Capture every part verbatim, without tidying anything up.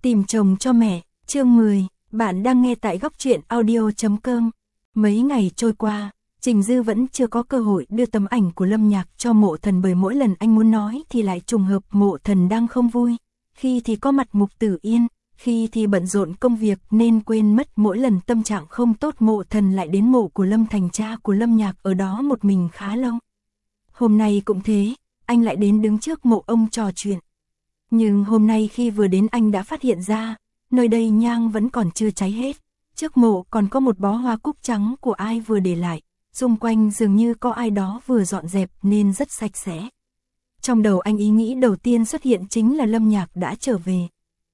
Tìm chồng cho mẹ, chương mười, bạn đang nghe tại góc truyện audio chấm com. Mấy ngày trôi qua, Trình Dư vẫn chưa có cơ hội đưa tấm ảnh của Lâm Nhạc cho Mộ Thần, bởi mỗi lần anh muốn nói thì lại trùng hợp Mộ Thần đang không vui, khi thì có mặt Mục Tử Yên, khi thì bận rộn công việc nên quên mất. Mỗi lần tâm trạng không tốt, Mộ Thần lại đến mộ của Lâm Thành, cha của Lâm Nhạc, ở đó một mình khá lâu. Hôm nay cũng thế, anh lại đến đứng trước mộ ông trò chuyện. Nhưng hôm nay khi vừa đến anh đã phát hiện ra, nơi đây nhang vẫn còn chưa cháy hết. Trước mộ còn có một bó hoa cúc trắng của ai vừa để lại, xung quanh dường như có ai đó vừa dọn dẹp nên rất sạch sẽ. Trong đầu anh, ý nghĩ đầu tiên xuất hiện chính là Lâm Nhạc đã trở về.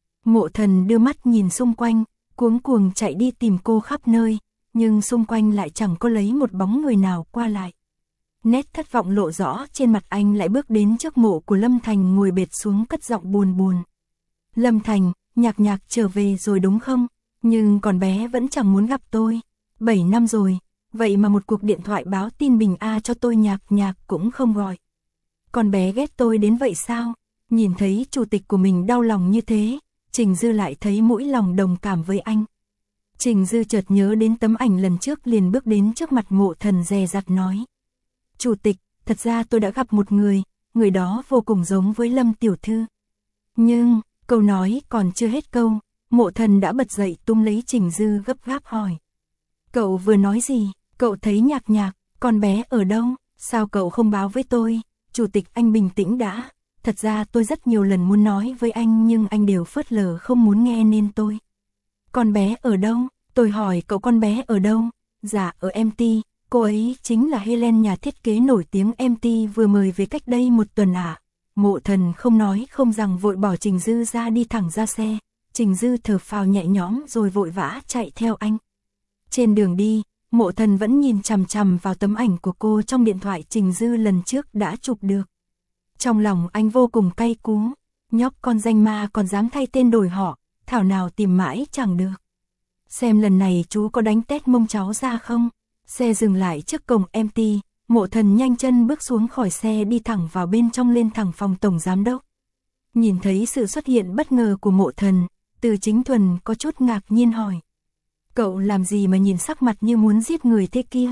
Mộ Thần đưa mắt nhìn xung quanh, cuống cuồng chạy đi tìm cô khắp nơi, nhưng xung quanh lại chẳng có lấy một bóng người nào qua lại. Nét thất vọng lộ rõ trên mặt anh, lại bước đến trước mộ của Lâm Thành, ngồi bệt xuống cất giọng buồn buồn. Lâm Thành, Nhạc Nhạc trở về rồi đúng không? Nhưng con bé vẫn chẳng muốn gặp tôi. Bảy năm rồi, vậy mà một cuộc điện thoại báo tin bình a cho tôi Nhạc Nhạc cũng không gọi. Con bé ghét tôi đến vậy sao? Nhìn thấy chủ tịch của mình đau lòng như thế, Trình Dư lại thấy mũi lòng đồng cảm với anh. Trình Dư chợt nhớ đến tấm ảnh lần trước, liền bước đến trước mặt Mộ Thần dè dặt nói. Chủ tịch, thật ra tôi đã gặp một người, người đó vô cùng giống với Lâm tiểu thư. Nhưng, câu nói còn chưa hết câu, Mộ Thần đã bật dậy túm lấy Trình Dư gấp gáp hỏi. Cậu vừa nói gì? Cậu thấy Nhạc Nhạc, con bé ở đâu? Sao cậu không báo với tôi? Chủ tịch, anh bình tĩnh đã. Thật ra tôi rất nhiều lần muốn nói với anh nhưng anh đều phớt lờ không muốn nghe nên tôi. Con bé ở đâu? Tôi hỏi cậu, con bé ở đâu? Dạ ở em tê. Cô ấy chính là Helen, nhà thiết kế nổi tiếng em tê vừa mời về cách đây một tuần ạ. À? Mộ Thần không nói không rằng vội bỏ Trình Dư ra, đi thẳng ra xe. Trình Dư thở phào nhẹ nhõm rồi vội vã chạy theo anh. Trên đường đi, Mộ Thần vẫn nhìn chằm chằm vào tấm ảnh của cô trong điện thoại Trình Dư lần trước đã chụp được. Trong lòng anh vô cùng cay cú, nhóc con danh ma còn dám thay tên đổi họ, thảo nào tìm mãi chẳng được. Xem lần này chú có đánh tét mông cháu ra không? Xe dừng lại trước cổng em tê, Mộ Thần nhanh chân bước xuống khỏi xe, đi thẳng vào bên trong, lên thẳng phòng tổng giám đốc. Nhìn thấy sự xuất hiện bất ngờ của Mộ Thần, Từ Chính Thuần có chút ngạc nhiên hỏi. Cậu làm gì mà nhìn sắc mặt như muốn giết người thế kia?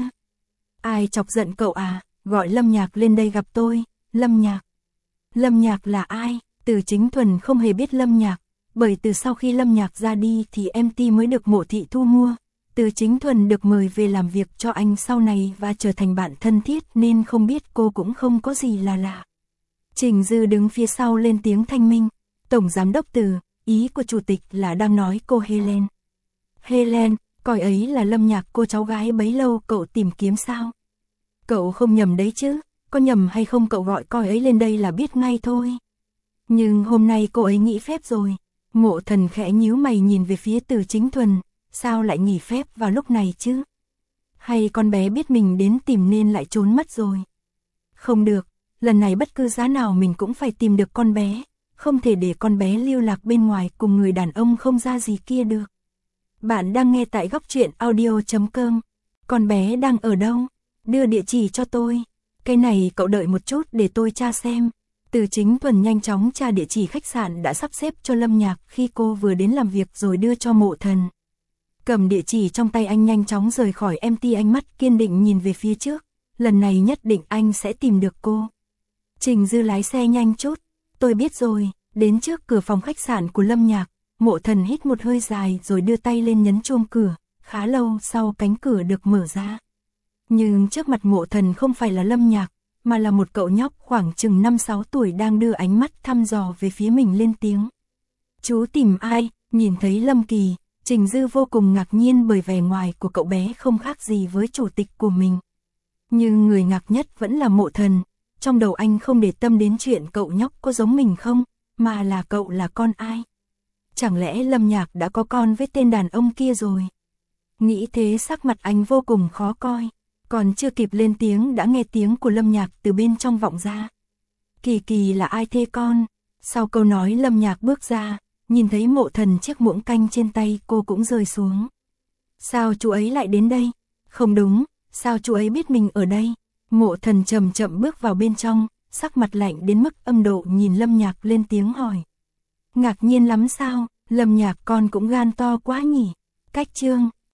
Ai chọc giận cậu à? Gọi Lâm Nhạc lên đây gặp tôi. Lâm Nhạc? Lâm Nhạc là ai? Từ Chính Thuần không hề biết Lâm Nhạc, bởi từ sau khi Lâm Nhạc ra đi thì em tê mới được Mộ thị thu mua. Từ Chính Thuần được mời về làm việc cho anh sau này và trở thành bạn thân thiết nên không biết cô cũng không có gì là lạ. Trình Dư đứng phía sau lên tiếng thanh minh. Tổng giám đốc Từ, ý của chủ tịch là đang nói cô Helen. Helen, coi ấy là Lâm Nhạc, cô cháu gái bấy lâu cậu tìm kiếm sao? Cậu không nhầm đấy chứ, có nhầm hay không cậu gọi coi ấy lên đây là biết ngay thôi. Nhưng hôm nay cô ấy nghỉ phép rồi. Mộ Thần khẽ nhíu mày nhìn về phía Từ Chính Thuần. Sao lại nghỉ phép vào lúc này chứ? Hay con bé biết mình đến tìm nên lại trốn mất rồi? Không được, lần này bất cứ giá nào mình cũng phải tìm được con bé. Không thể để con bé lưu lạc bên ngoài cùng người đàn ông không ra gì kia được. Bạn đang nghe tại góc truyện audio chấm com. Con bé đang ở đâu? Đưa địa chỉ cho tôi. Cái này cậu đợi một chút để tôi tra xem. Từ Chính Thuần nhanh chóng tra địa chỉ khách sạn đã sắp xếp cho Lâm Nhạc khi cô vừa đến làm việc rồi đưa cho Mộ Thần. Cầm địa chỉ trong tay, anh nhanh chóng rời khỏi em tê, ánh mắt kiên định nhìn về phía trước. Lần này nhất định anh sẽ tìm được cô. Trình Dư lái xe nhanh chút. Tôi biết rồi. Đến trước cửa phòng khách sạn của Lâm Nhạc, Mộ Thần hít một hơi dài rồi đưa tay lên nhấn chuông cửa. Khá lâu sau cánh cửa được mở ra. Nhưng trước mặt Mộ Thần không phải là Lâm Nhạc, mà là một cậu nhóc khoảng chừng năm sáu tuổi đang đưa ánh mắt thăm dò về phía mình, lên tiếng. Chú tìm ai? Nhìn thấy Lâm Kỳ, Trình Dư vô cùng ngạc nhiên bởi vẻ ngoài của cậu bé không khác gì với chủ tịch của mình. Nhưng người ngạc nhất vẫn là Mộ Thần. Trong đầu anh không để tâm đến chuyện cậu nhóc có giống mình không, mà là cậu là con ai. Chẳng lẽ Lâm Nhạc đã có con với tên đàn ông kia rồi? Nghĩ thế sắc mặt anh vô cùng khó coi. Còn chưa kịp lên tiếng đã nghe tiếng của Lâm Nhạc từ bên trong vọng ra. Kỳ Kỳ là ai thế con? Sau câu nói Lâm Nhạc bước ra, nhìn thấy Mộ Thần chiếc muỗng canh trên tay cô cũng rơi xuống. Sao chú ấy lại đến đây? Không đúng, sao chú ấy biết mình ở đây? Mộ Thần chậm chậm bước vào bên trong, sắc mặt lạnh đến mức âm độ nhìn Lâm Nhạc lên tiếng hỏi. Ngạc nhiên lắm sao? Lâm Nhạc con cũng gan to quá nhỉ. Cách chương